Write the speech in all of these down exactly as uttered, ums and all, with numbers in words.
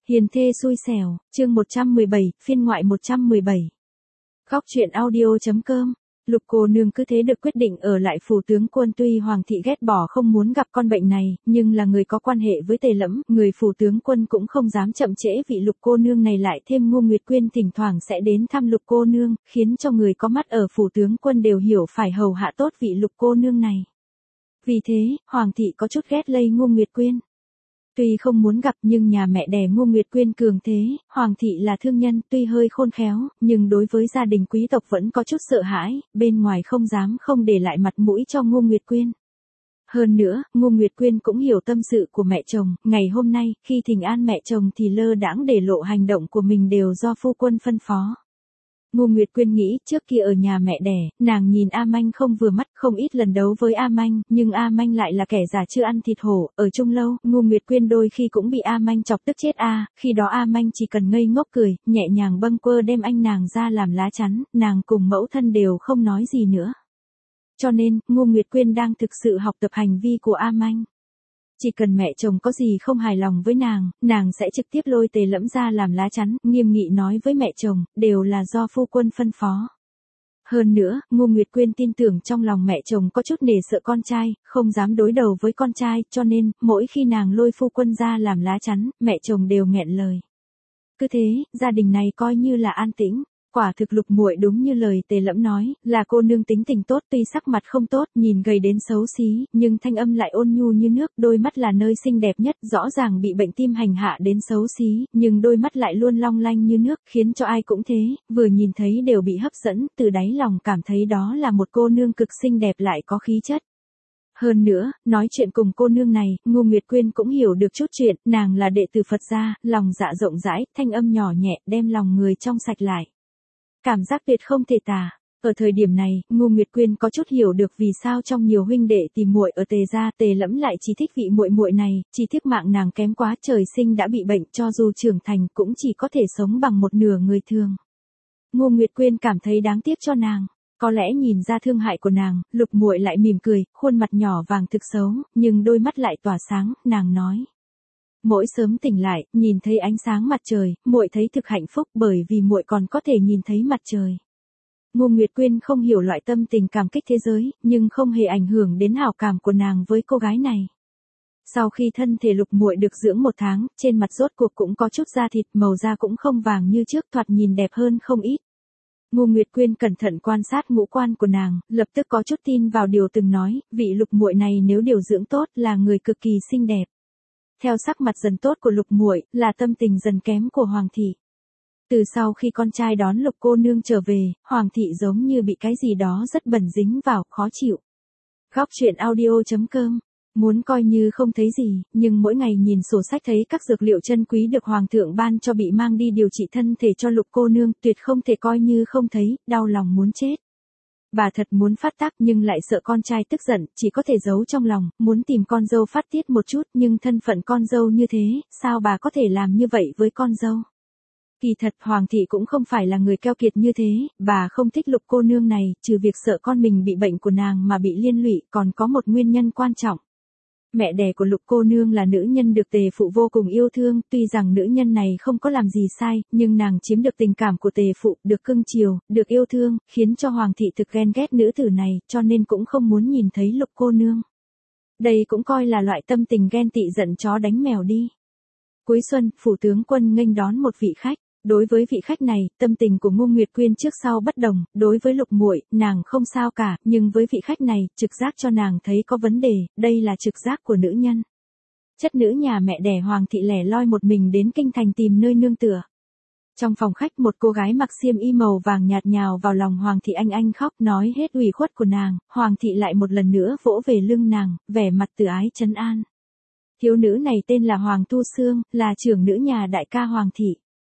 Hiền thê xui xẻo, chương một trăm mười bảy, phiên ngoại một trăm mười bảy. Góc truyện audio.com. Lục cô nương cứ thế được quyết định ở lại phủ tướng quân, tuy hoàng thị ghét bỏ không muốn gặp con bệnh này, nhưng là người có quan hệ với Tề Lẫm, người phủ tướng quân cũng không dám chậm trễ vị lục cô nương này, lại thêm Ngô Nguyệt Quyên thỉnh thoảng sẽ đến thăm lục cô nương, khiến cho người có mắt ở phủ tướng quân đều hiểu phải hầu hạ tốt vị lục cô nương này. Vì thế, hoàng thị có chút ghét lây Ngô Nguyệt Quyên. Tuy không muốn gặp nhưng nhà mẹ đẻ Ngô Nguyệt Quyên cường thế, hoàng thị là thương nhân, tuy hơi khôn khéo, nhưng đối với gia đình quý tộc vẫn có chút sợ hãi, bên ngoài không dám không để lại mặt mũi cho Ngô Nguyệt Quyên. Hơn nữa, Ngô Nguyệt Quyên cũng hiểu tâm sự của mẹ chồng, ngày hôm nay, khi thỉnh an mẹ chồng thì lơ đãng để lộ hành động của mình đều do phu quân phân phó. Ngô Nguyệt Quyên nghĩ, trước kia ở nhà mẹ đẻ, nàng nhìn A Manh không vừa mắt, không ít lần đấu với A Manh, nhưng A Manh lại là kẻ già chưa ăn thịt hổ, ở chung lâu, Ngô Nguyệt Quyên đôi khi cũng bị A Manh chọc tức chết a, khi đó A Manh chỉ cần ngây ngốc cười, nhẹ nhàng bâng quơ đem anh nàng ra làm lá chắn, nàng cùng mẫu thân đều không nói gì nữa. Cho nên, Ngô Nguyệt Quyên đang thực sự học tập hành vi của A Manh. Chỉ cần mẹ chồng có gì không hài lòng với nàng, nàng sẽ trực tiếp lôi Tề Lẫm ra làm lá chắn, nghiêm nghị nói với mẹ chồng, đều là do phu quân phân phó. Hơn nữa, Ngô Nguyệt Quyên tin tưởng trong lòng mẹ chồng có chút nể sợ con trai, không dám đối đầu với con trai, cho nên, mỗi khi nàng lôi phu quân ra làm lá chắn, mẹ chồng đều nghẹn lời. Cứ thế, gia đình này coi như là an tĩnh. Quả thực Lục muội đúng như lời Tề Lẫm nói, là cô nương tính tình tốt, tuy sắc mặt không tốt, nhìn gầy đến xấu xí, nhưng thanh âm lại ôn nhu như nước, đôi mắt là nơi xinh đẹp nhất, rõ ràng bị bệnh tim hành hạ đến xấu xí, nhưng đôi mắt lại luôn long lanh như nước, khiến cho ai cũng thế, vừa nhìn thấy đều bị hấp dẫn, từ đáy lòng cảm thấy đó là một cô nương cực xinh đẹp lại có khí chất. Hơn nữa, nói chuyện cùng cô nương này, Ngô Nguyệt Quyên cũng hiểu được chút chuyện, nàng là đệ tử Phật gia, lòng dạ rộng rãi, thanh âm nhỏ nhẹ, đem lòng người trong sạch lại. Cảm giác tuyệt không thể tả. Ở thời điểm này, Ngô Nguyệt Quyên có chút hiểu được vì sao trong nhiều huynh đệ tìm muội ở Tề gia, Tề Lẫm lại chỉ thích vị muội muội này, chỉ tiếc mạng nàng kém quá, trời sinh đã bị bệnh, cho dù trưởng thành cũng chỉ có thể sống bằng một nửa người thường. Ngô Nguyệt Quyên cảm thấy đáng tiếc cho nàng. Có lẽ nhìn ra thương hại của nàng, Lục muội lại mỉm cười, khuôn mặt nhỏ vàng thực xấu, nhưng đôi mắt lại tỏa sáng, nàng nói. Mỗi sớm tỉnh lại, nhìn thấy ánh sáng mặt trời, muội thấy thực hạnh phúc, bởi vì muội còn có thể nhìn thấy mặt trời. Ngô Nguyệt Quyên không hiểu loại tâm tình cảm kích thế giới, nhưng không hề ảnh hưởng đến hảo cảm của nàng với cô gái này. Sau khi thân thể Lục muội được dưỡng một tháng, trên mặt rốt cuộc cũng có chút da thịt, màu da cũng không vàng như trước, thoạt nhìn đẹp hơn không ít. Ngô Nguyệt Quyên cẩn thận quan sát ngũ quan của nàng, lập tức có chút tin vào điều từng nói, vị Lục muội này nếu điều dưỡng tốt là người cực kỳ xinh đẹp. Theo sắc mặt dần tốt của Lục muội, là tâm tình dần kém của hoàng thị. Từ sau khi con trai đón Lục cô nương trở về, hoàng thị giống như bị cái gì đó rất bẩn dính vào, khó chịu. Góc truyện audio.com. Muốn coi như không thấy gì, nhưng mỗi ngày nhìn sổ sách thấy các dược liệu chân quý được hoàng thượng ban cho bị mang đi điều trị thân thể cho Lục cô nương, tuyệt không thể coi như không thấy, đau lòng muốn chết. Bà thật muốn phát tác nhưng lại sợ con trai tức giận, chỉ có thể giấu trong lòng, muốn tìm con dâu phát tiết một chút, nhưng thân phận con dâu như thế, sao bà có thể làm như vậy với con dâu? Kỳ thật hoàng thị cũng không phải là người keo kiệt như thế, bà không thích Lục cô nương này, trừ việc sợ con mình bị bệnh của nàng mà bị liên lụy, còn có một nguyên nhân quan trọng. Mẹ đẻ của Lục cô nương là nữ nhân được Tề phụ vô cùng yêu thương, tuy rằng nữ nhân này không có làm gì sai, nhưng nàng chiếm được tình cảm của Tề phụ, được cưng chiều, được yêu thương, khiến cho hoàng thị thực ghen ghét nữ tử này, cho nên cũng không muốn nhìn thấy Lục cô nương. Đây cũng coi là loại tâm tình ghen tị giận chó đánh mèo đi. Cuối xuân, phủ tướng quân nghênh đón một vị khách. Đối với vị khách này, tâm tình của Ngô Nguyệt Quyên trước sau bất đồng, đối với Lục muội, nàng không sao cả, nhưng với vị khách này, trực giác cho nàng thấy có vấn đề, đây là trực giác của nữ nhân. Chất nữ nhà mẹ đẻ hoàng thị lẻ loi một mình đến kinh thành tìm nơi nương tựa. Trong phòng khách một cô gái mặc xiêm y màu vàng nhạt nhào vào lòng hoàng thị anh anh khóc nói hết ủy khuất của nàng, hoàng thị lại một lần nữa vỗ về lưng nàng, vẻ mặt từ ái trấn an. Thiếu nữ này tên là Hoàng Thu Sương, là trưởng nữ nhà đại ca hoàng thị.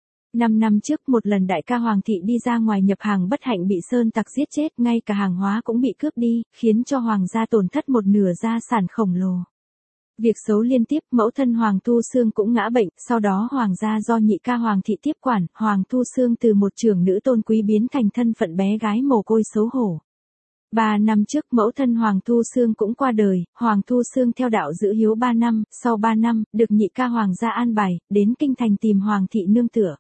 Năm năm trước một lần đại ca hoàng thị đi ra ngoài nhập hàng bất hạnh bị sơn tặc giết chết, ngay cả hàng hóa cũng bị cướp đi, khiến cho hoàng gia tổn thất một nửa gia sản khổng lồ. Việc xấu liên tiếp, mẫu thân Hoàng Thu Sương cũng ngã bệnh, sau đó hoàng gia do nhị ca hoàng thị tiếp quản, Hoàng Thu Sương từ một trưởng nữ tôn quý biến thành thân phận bé gái mồ côi xấu hổ. Ba năm trước mẫu thân Hoàng Thu Xương cũng qua đời, Hoàng Thu Xương theo đạo giữ hiếu ba năm, sau ba năm, được nhị ca Hoàng gia an bài, đến kinh thành tìm Hoàng thị nương tựa.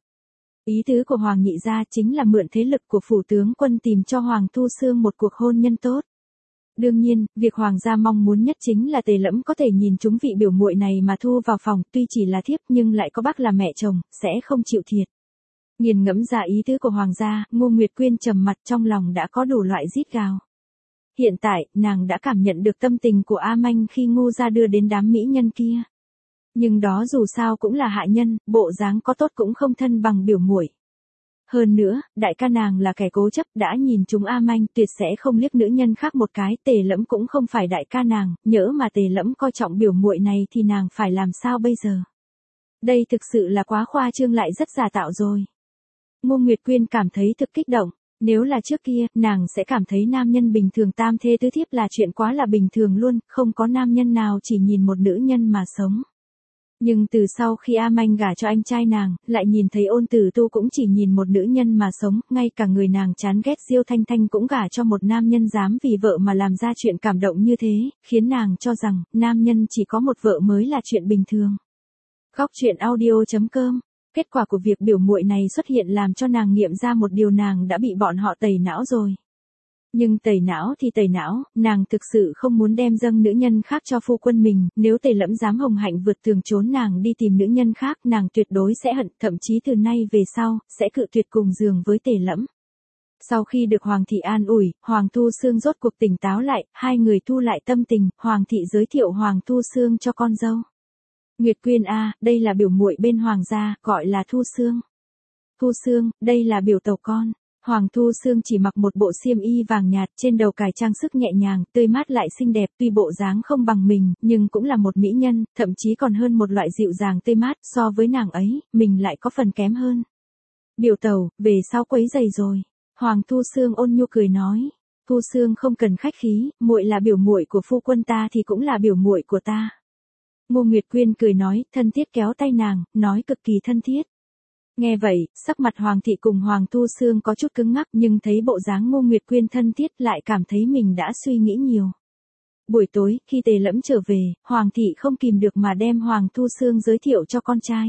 Ý tứ của Hoàng nhị gia chính là mượn thế lực của phủ tướng quân tìm cho Hoàng Thu Xương một cuộc hôn nhân tốt. Đương nhiên, việc Hoàng gia mong muốn nhất chính là Tề Lẫm có thể nhìn chúng vị biểu muội này mà thu vào phòng, tuy chỉ là thiếp nhưng lại có bác là mẹ chồng, sẽ không chịu thiệt. Nghiền ngẫm ra ý tứ của Hoàng gia, Ngô Nguyệt Quyên trầm mặt, trong lòng đã có đủ loại rít gào. Hiện tại, nàng đã cảm nhận được tâm tình của A Manh khi Ngô gia đưa đến đám mỹ nhân kia. Nhưng đó dù sao cũng là hạ nhân, bộ dáng có tốt cũng không thân bằng biểu muội. Hơn nữa, đại ca nàng là kẻ cố chấp, đã nhìn chúng A Manh, tuyệt sẽ không liếc nữ nhân khác một cái. Tề Lẫm cũng không phải đại ca nàng, nhỡ mà Tề Lẫm coi trọng biểu muội này thì nàng phải làm sao bây giờ? Đây thực sự là quá khoa trương lại rất giả tạo rồi. Ngô Nguyệt Quyên cảm thấy thực kích động. Nếu là trước kia, nàng sẽ cảm thấy nam nhân bình thường tam thê tứ thiếp là chuyện quá là bình thường luôn, không có nam nhân nào chỉ nhìn một nữ nhân mà sống. Nhưng từ sau khi A Manh gả cho anh trai nàng, lại nhìn thấy Ôn Tử Tu cũng chỉ nhìn một nữ nhân mà sống, ngay cả người nàng chán ghét Diêu Thanh Thanh cũng gả cho một nam nhân dám vì vợ mà làm ra chuyện cảm động như thế, khiến nàng cho rằng, nam nhân chỉ có một vợ mới là chuyện bình thường. Góc truyện audio chấm com. Kết quả của việc biểu muội này xuất hiện làm cho nàng nghiệm ra một điều, nàng đã bị bọn họ tẩy não rồi. Nhưng tẩy não thì tẩy não, nàng thực sự không muốn đem dâng nữ nhân khác cho phu quân mình, nếu Tề Lẫm dám hồng hạnh vượt tường trốn nàng đi tìm nữ nhân khác, nàng tuyệt đối sẽ hận, thậm chí từ nay về sau, sẽ cự tuyệt cùng giường với Tề Lẫm. Sau khi được Hoàng thị an ủi, Hoàng Thu Xương rốt cuộc tỉnh táo lại, hai người thu lại tâm tình, Hoàng thị giới thiệu Hoàng Thu Xương cho con dâu. Nguyệt Quyên a, đây là biểu muội bên Hoàng gia, gọi là Thu Xương. Thu Xương, đây là biểu tẩu con. Hoàng Thu Xương chỉ mặc một bộ xiêm y vàng nhạt, trên đầu cài trang sức nhẹ nhàng, tươi mát lại xinh đẹp, tuy bộ dáng không bằng mình, nhưng cũng là một mỹ nhân, thậm chí còn hơn một loại dịu dàng tươi mát, so với nàng ấy, mình lại có phần kém hơn. Biểu tẩu, về sau quấy giày rồi. Hoàng Thu Xương ôn nhu cười nói. Thu Xương không cần khách khí, muội là biểu muội của phu quân ta thì cũng là biểu muội của ta. Ngô Nguyệt Quyên cười nói, thân thiết kéo tay nàng, nói cực kỳ thân thiết. Nghe vậy, sắc mặt Hoàng thị cùng Hoàng Thu Xương có chút cứng ngắc, nhưng thấy bộ dáng Ngô Nguyệt Quyên thân thiết lại cảm thấy mình đã suy nghĩ nhiều. Buổi tối, khi Tề Lẫm trở về, Hoàng thị không kìm được mà đem Hoàng Thu Xương giới thiệu cho con trai.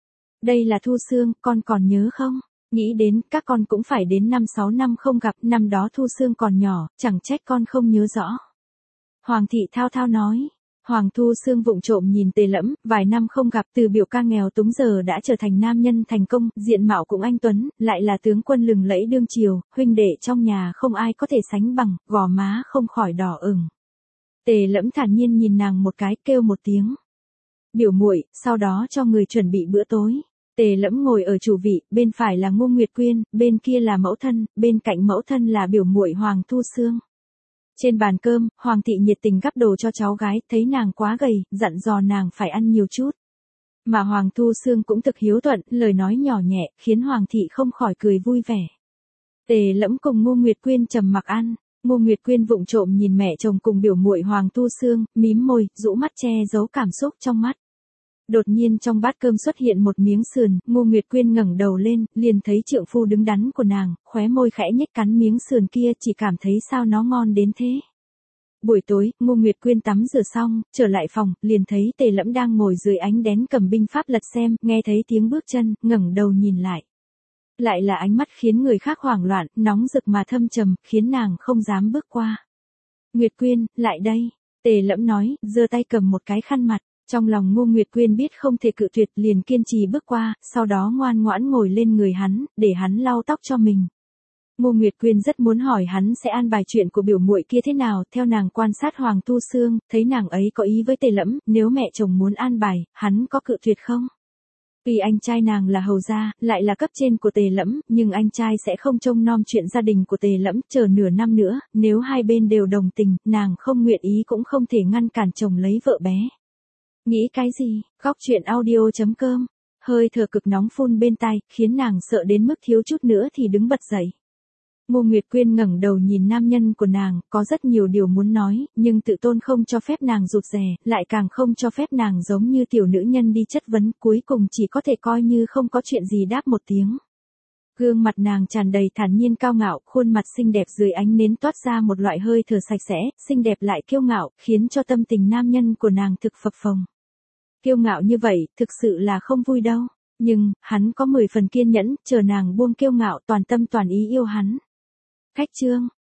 Đây là Thu Xương, con còn nhớ không? Nghĩ đến, các con cũng phải đến năm sáu năm không gặp, năm đó Thu Xương còn nhỏ, chẳng trách con không nhớ rõ. Hoàng thị thao thao nói. Hoàng Thu Xương vụng trộm nhìn Tề Lẫm, vài năm không gặp, từ biểu ca nghèo túng giờ đã trở thành nam nhân thành công, diện mạo cũng anh tuấn, lại là tướng quân lừng lẫy đương triều, huynh đệ trong nhà không ai có thể sánh bằng, gò má không khỏi đỏ ửng. Tề Lẫm thản nhiên nhìn nàng một cái, kêu một tiếng. Biểu muội, sau đó cho người chuẩn bị bữa tối. Tề Lẫm ngồi ở chủ vị, bên phải là Ngô Nguyệt Quyên, bên kia là mẫu thân, bên cạnh mẫu thân là biểu muội Hoàng Thu Xương. Trên bàn cơm, Hoàng thị nhiệt tình gắp đồ cho cháu gái, thấy nàng quá gầy, dặn dò nàng phải ăn nhiều chút. Mà Hoàng Thu Xương cũng thực hiếu thuận, lời nói nhỏ nhẹ, khiến Hoàng thị không khỏi cười vui vẻ. Tề Lẫm cùng Ngô Nguyệt Quyên trầm mặc ăn, Ngô Nguyệt Quyên vụng trộm nhìn mẹ chồng cùng biểu muội Hoàng Thu Xương, mím môi, rũ mắt che giấu cảm xúc trong mắt. Đột nhiên trong bát cơm xuất hiện một miếng sườn, Ngô Nguyệt Quyên ngẩng đầu lên, liền thấy trượng phu đứng đắn của nàng, khóe môi khẽ nhếch cắn miếng sườn kia, chỉ cảm thấy sao nó ngon đến thế. Buổi tối, Ngô Nguyệt Quyên tắm rửa xong, trở lại phòng, liền thấy Tề Lẫm đang ngồi dưới ánh đèn cầm binh pháp lật xem, nghe thấy tiếng bước chân, ngẩng đầu nhìn lại. Lại là ánh mắt khiến người khác hoảng loạn, nóng rực mà thâm trầm, khiến nàng không dám bước qua. Nguyệt Quyên, lại đây. Tề Lẫm nói, giơ tay cầm một cái khăn mặt. Trong lòng Ngô Nguyệt Quyên biết không thể cự tuyệt, liền kiên trì bước qua, sau đó ngoan ngoãn ngồi lên người hắn, để hắn lau tóc cho mình. Ngô Nguyệt Quyên rất muốn hỏi hắn sẽ an bài chuyện của biểu muội kia thế nào, theo nàng quan sát Hoàng Thu Xương, thấy nàng ấy có ý với Tề Lẫm, nếu mẹ chồng muốn an bài, hắn có cự tuyệt không? Vì anh trai nàng là hầu gia, lại là cấp trên của Tề Lẫm, nhưng anh trai sẽ không trông nom chuyện gia đình của Tề Lẫm, chờ nửa năm nữa, nếu hai bên đều đồng tình, nàng không nguyện ý cũng không thể ngăn cản chồng lấy vợ bé. Nghĩ cái gì? Góc truyện audio chấm com. Hơi thở cực nóng phun bên tai, khiến nàng sợ đến mức thiếu chút nữa thì đứng bật dậy. Ngô Nguyệt Quyên ngẩng đầu nhìn nam nhân của nàng, có rất nhiều điều muốn nói, nhưng tự tôn không cho phép nàng rụt rè, lại càng không cho phép nàng giống như tiểu nữ nhân đi chất vấn, cuối cùng chỉ có thể coi như không có chuyện gì đáp một tiếng. Gương mặt nàng tràn đầy thản nhiên cao ngạo, khuôn mặt xinh đẹp dưới ánh nến toát ra một loại hơi thở sạch sẽ, xinh đẹp lại kiêu ngạo, khiến cho tâm tình nam nhân của nàng thực phập phồng. Kiêu ngạo như vậy, thực sự là không vui đâu. Nhưng, hắn có mười phần kiên nhẫn, chờ nàng buông kiêu ngạo toàn tâm toàn ý yêu hắn. Khách chương.